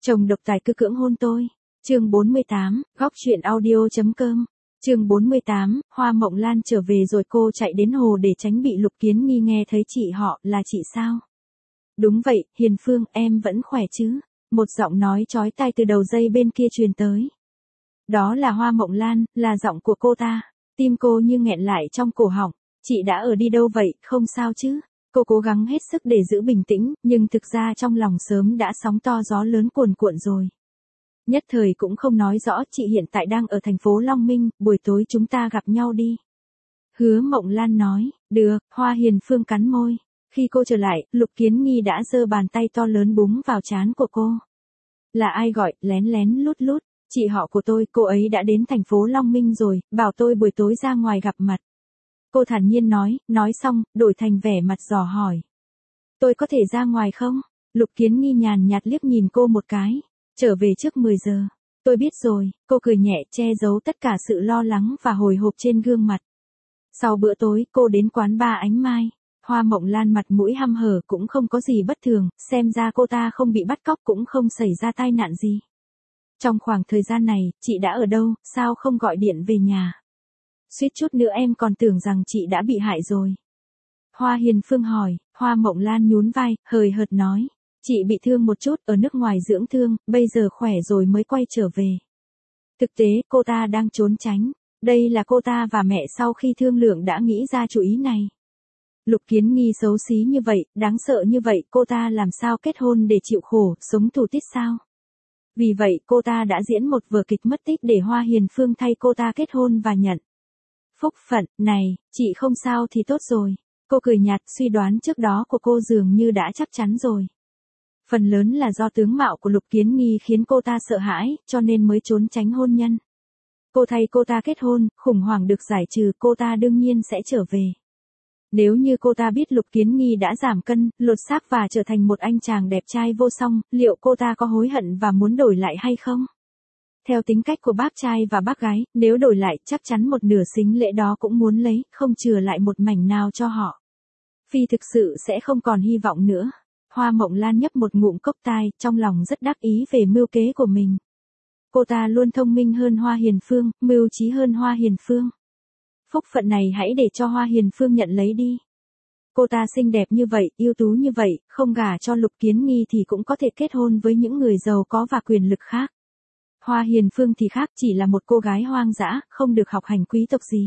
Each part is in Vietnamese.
Chồng độc tài cứ cưỡng hôn tôi. Chương 48, góc truyện audio.com. Chương 48, Hoa Mộng Lan trở về rồi cô chạy đến hồ để tránh bị Lục Kiến Nghi nghe thấy chị họ, là chị sao? Đúng vậy, Hiền Phương, em vẫn khỏe chứ? Một giọng nói chói tai từ đầu dây bên kia truyền tới. Đó là Hoa Mộng Lan, là giọng của cô ta. Tim cô như nghẹn lại trong cổ họng. Chị đã ở đi đâu vậy, không sao chứ? Cô cố gắng hết sức để giữ bình tĩnh, nhưng thực ra trong lòng sớm đã sóng to gió lớn cuồn cuộn rồi. Nhất thời cũng không nói rõ, chị hiện tại đang ở thành phố Long Minh, buổi tối chúng ta gặp nhau đi. Hứa Mộng Lan nói, được. Hoa Hiền Phương cắn môi. Khi cô trở lại, Lục Kiến Nghi đã giơ bàn tay to lớn búng vào trán của cô. Là ai gọi, lén lén lút lút? Chị họ của tôi, cô ấy đã đến thành phố Long Minh rồi, bảo tôi buổi tối ra ngoài gặp mặt. Cô thản nhiên nói xong, đổi thành vẻ mặt dò hỏi. Tôi có thể ra ngoài không? Lục Kiến Nghi nhàn nhạt liếc nhìn cô một cái. Trở về trước 10 giờ. Tôi biết rồi, cô cười nhẹ che giấu tất cả sự lo lắng và hồi hộp trên gương mặt. Sau bữa tối, cô đến quán bar Ánh Mai. Hoa Mộng Lan mặt mũi hăm hở cũng không có gì bất thường, xem ra cô ta không bị bắt cóc cũng không xảy ra tai nạn gì. Trong khoảng thời gian này, chị đã ở đâu, sao không gọi điện về nhà? Suýt chút nữa em còn tưởng rằng chị đã bị hại rồi. Hoa Hiền Phương hỏi. Hoa Mộng Lan nhún vai, hời hợt nói. Chị bị thương một chút, ở nước ngoài dưỡng thương, bây giờ khỏe rồi mới quay trở về. Thực tế, cô ta đang trốn tránh. Đây là cô ta và mẹ sau khi thương lượng đã nghĩ ra chủ ý này. Lục Kiến Nghi xấu xí như vậy, đáng sợ như vậy, cô ta làm sao kết hôn để chịu khổ, sống tù tít sao? Vì vậy, cô ta đã diễn một vở kịch mất tích để Hoa Hiền Phương thay cô ta kết hôn và nhận phúc phận. Này, chị không sao thì tốt rồi. Cô cười nhạt, suy đoán trước đó của cô dường như đã chắc chắn rồi. Phần lớn là do tướng mạo của Lục Kiến Nghi khiến cô ta sợ hãi, cho nên mới trốn tránh hôn nhân. Cô thay cô ta kết hôn, khủng hoảng được giải trừ, cô ta đương nhiên sẽ trở về. Nếu như cô ta biết Lục Kiến Nghi đã giảm cân, lột xác và trở thành một anh chàng đẹp trai vô song, liệu cô ta có hối hận và muốn đổi lại hay không? Theo tính cách của bác trai và bác gái, nếu đổi lại chắc chắn một nửa sính lễ đó cũng muốn lấy, không chừa lại một mảnh nào cho họ. Phi thực sự sẽ không còn hy vọng nữa. Hoa Mộng Lan nhấp một ngụm cốc tai, trong lòng rất đắc ý về mưu kế của mình. Cô ta luôn thông minh hơn Hoa Hiền Phương, mưu trí hơn Hoa Hiền Phương. Phúc phận này hãy để cho Hoa Hiền Phương nhận lấy đi. Cô ta xinh đẹp như vậy, ưu tú như vậy, không gả cho Lục Kiến Nghi thì cũng có thể kết hôn với những người giàu có và quyền lực khác. Hoa Hiền Phương thì khác, chỉ là một cô gái hoang dã, không được học hành quý tộc gì.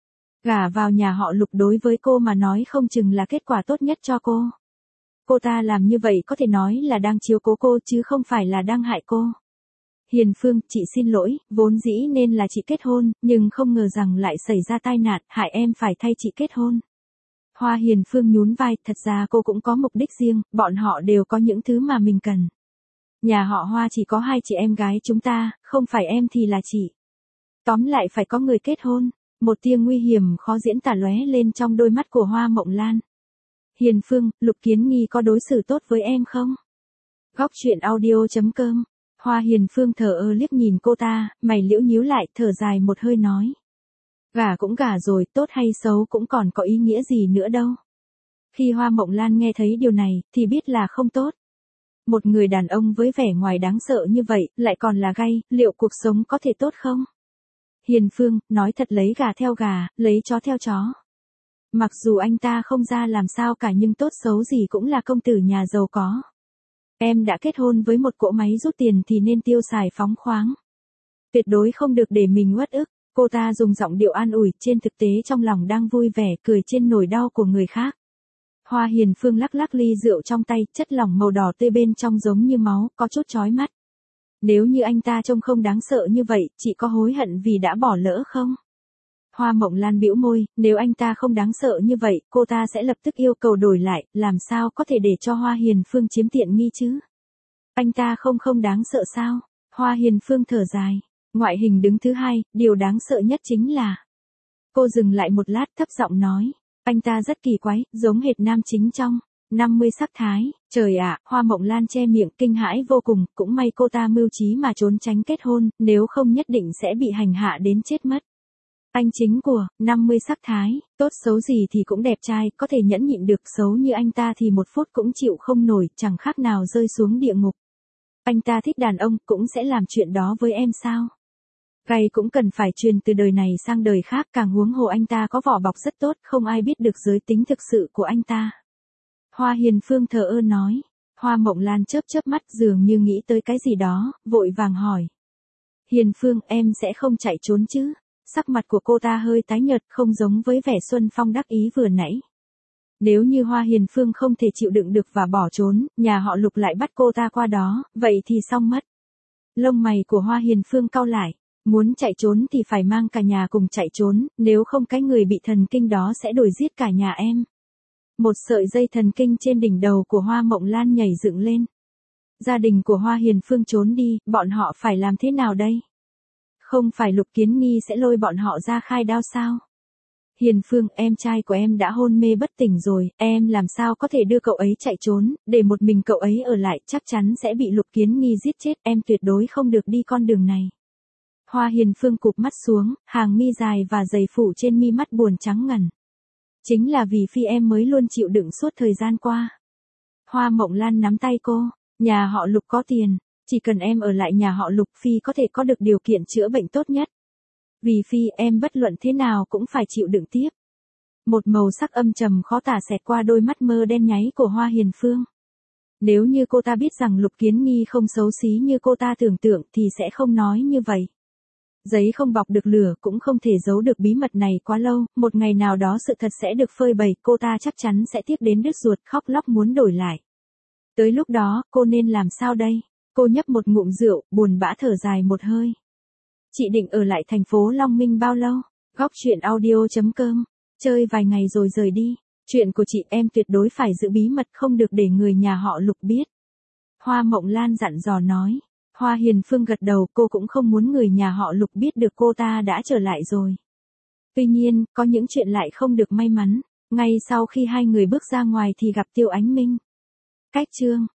Gả vào nhà họ Lục đối với cô mà nói không chừng là kết quả tốt nhất cho cô. Cô ta làm như vậy có thể nói là đang chiếu cố cô chứ không phải là đang hại cô. Hiền Phương, chị xin lỗi, vốn dĩ nên là chị kết hôn, nhưng không ngờ rằng lại xảy ra tai nạn, hại em phải thay chị kết hôn. Hoa Hiền Phương nhún vai, thật ra cô cũng có mục đích riêng, bọn họ đều có những thứ mà mình cần. Nhà họ Hoa chỉ có 2 chị em gái chúng ta, không phải em thì là chị. Tóm lại phải có người kết hôn. Một tia nguy hiểm khó diễn tả lóe lên trong đôi mắt của Hoa Mộng Lan. Hiền Phương, Lục Kiến Nghi có đối xử tốt với em không? Góc truyện audio.com. Hoa Hiền Phương thờ ơ liếc nhìn cô ta, mày liễu nhíu lại, thở dài một hơi nói. Gả cũng gả rồi, tốt hay xấu cũng còn có ý nghĩa gì nữa đâu. Khi Hoa Mộng Lan nghe thấy điều này, thì biết là không tốt. Một người đàn ông với vẻ ngoài đáng sợ như vậy, lại còn là gay, liệu cuộc sống có thể tốt không? Hiền Phương, nói thật lấy gà theo gà, lấy chó theo chó. Mặc dù anh ta không ra làm sao cả nhưng tốt xấu gì cũng là công tử nhà giàu có. Em đã kết hôn với một cỗ máy rút tiền thì nên tiêu xài phóng khoáng. Tuyệt đối không được để mình uất ức. Cô ta dùng giọng điệu an ủi, trên thực tế trong lòng đang vui vẻ cười trên nỗi đau của người khác. Hoa Hiền Phương lắc lắc ly rượu trong tay, chất lỏng màu đỏ tươi bên trong giống như máu, có chút chói mắt. Nếu như anh ta trông không đáng sợ như vậy, chị có hối hận vì đã bỏ lỡ không? Hoa Mộng Lan bĩu môi, nếu anh ta không đáng sợ như vậy, cô ta sẽ lập tức yêu cầu đổi lại, làm sao có thể để cho Hoa Hiền Phương chiếm tiện nghi chứ? Anh ta không đáng sợ sao? Hoa Hiền Phương thở dài. Ngoại hình đứng thứ 2, điều đáng sợ nhất chính là... Cô dừng lại một lát thấp giọng nói. Anh ta rất kỳ quái, giống hệt nam chính trong 50 sắc thái. Trời ạ, Hoa Mộng Lan che miệng kinh hãi vô cùng, cũng may cô ta mưu trí mà trốn tránh kết hôn, nếu không nhất định sẽ bị hành hạ đến chết mất. Anh chính của 50 sắc thái, tốt xấu gì thì cũng đẹp trai, có thể nhẫn nhịn được, xấu như anh ta thì 1 phút cũng chịu không nổi, chẳng khác nào rơi xuống địa ngục. Anh ta thích đàn ông cũng sẽ làm chuyện đó với em sao? Gay cũng cần phải truyền từ đời này sang đời khác, càng huống hồ anh ta có vỏ bọc rất tốt, không ai biết được giới tính thực sự của anh ta. Hoa Hiền Phương thờ ơ nói. Hoa Mộng Lan chớp chớp mắt dường như nghĩ tới cái gì đó, vội vàng hỏi. Hiền Phương, em sẽ không chạy trốn chứ? Sắc mặt của cô ta hơi tái nhợt, không giống với vẻ Xuân Phong đắc ý vừa nãy. Nếu như Hoa Hiền Phương không thể chịu đựng được và bỏ trốn, nhà họ Lục lại bắt cô ta qua đó, vậy thì xong mất. Lông mày của Hoa Hiền Phương cau lại. Muốn chạy trốn thì phải mang cả nhà cùng chạy trốn, nếu không cái người bị thần kinh đó sẽ đuổi giết cả nhà em. Một sợi dây thần kinh trên đỉnh đầu của Hoa Mộng Lan nhảy dựng lên. Gia đình của Hoa Hiền Phương trốn đi, bọn họ phải làm thế nào đây? Không phải Lục Kiến Nghi sẽ lôi bọn họ ra khai đao sao? Hiền Phương, em trai của em đã hôn mê bất tỉnh rồi, em làm sao có thể đưa cậu ấy chạy trốn, để một mình cậu ấy ở lại, chắc chắn sẽ bị Lục Kiến Nghi giết chết, em tuyệt đối không được đi con đường này. Hoa Hiền Phương cụp mắt xuống, hàng mi dài và dày phủ trên mi mắt buồn trắng ngần. Chính là vì Phi em mới luôn chịu đựng suốt thời gian qua. Hoa Mộng Lan nắm tay cô, nhà họ Lục có tiền, chỉ cần em ở lại nhà họ Lục Phi có thể có được điều kiện chữa bệnh tốt nhất. Vì Phi em bất luận thế nào cũng phải chịu đựng tiếp. Một màu sắc âm trầm khó tả xẹt qua đôi mắt mơ đen nháy của Hoa Hiền Phương. Nếu như cô ta biết rằng Lục Kiến Nghi không xấu xí như cô ta tưởng tượng thì sẽ không nói như vậy. Giấy không bọc được lửa cũng không thể giấu được bí mật này quá lâu, một ngày nào đó sự thật sẽ được phơi bày, cô ta chắc chắn sẽ tiếc đến đứt ruột khóc lóc muốn đổi lại. Tới lúc đó, cô nên làm sao đây? Cô nhấp một ngụm rượu, buồn bã thở dài một hơi. Chị định ở lại thành phố Long Minh bao lâu? Góc truyện audio.com. Chơi vài ngày rồi rời đi. Chuyện của chị em tuyệt đối phải giữ bí mật, không được để người nhà họ Lục biết. Hoa Mộng Lan dặn dò nói. Hoa Hiền Phương gật đầu, cô cũng không muốn người nhà họ Lục biết được cô ta đã trở lại rồi. Tuy nhiên, có những chuyện lại không được may mắn. Ngay sau khi hai người bước ra ngoài thì gặp Tiêu Ánh Minh. Cách chương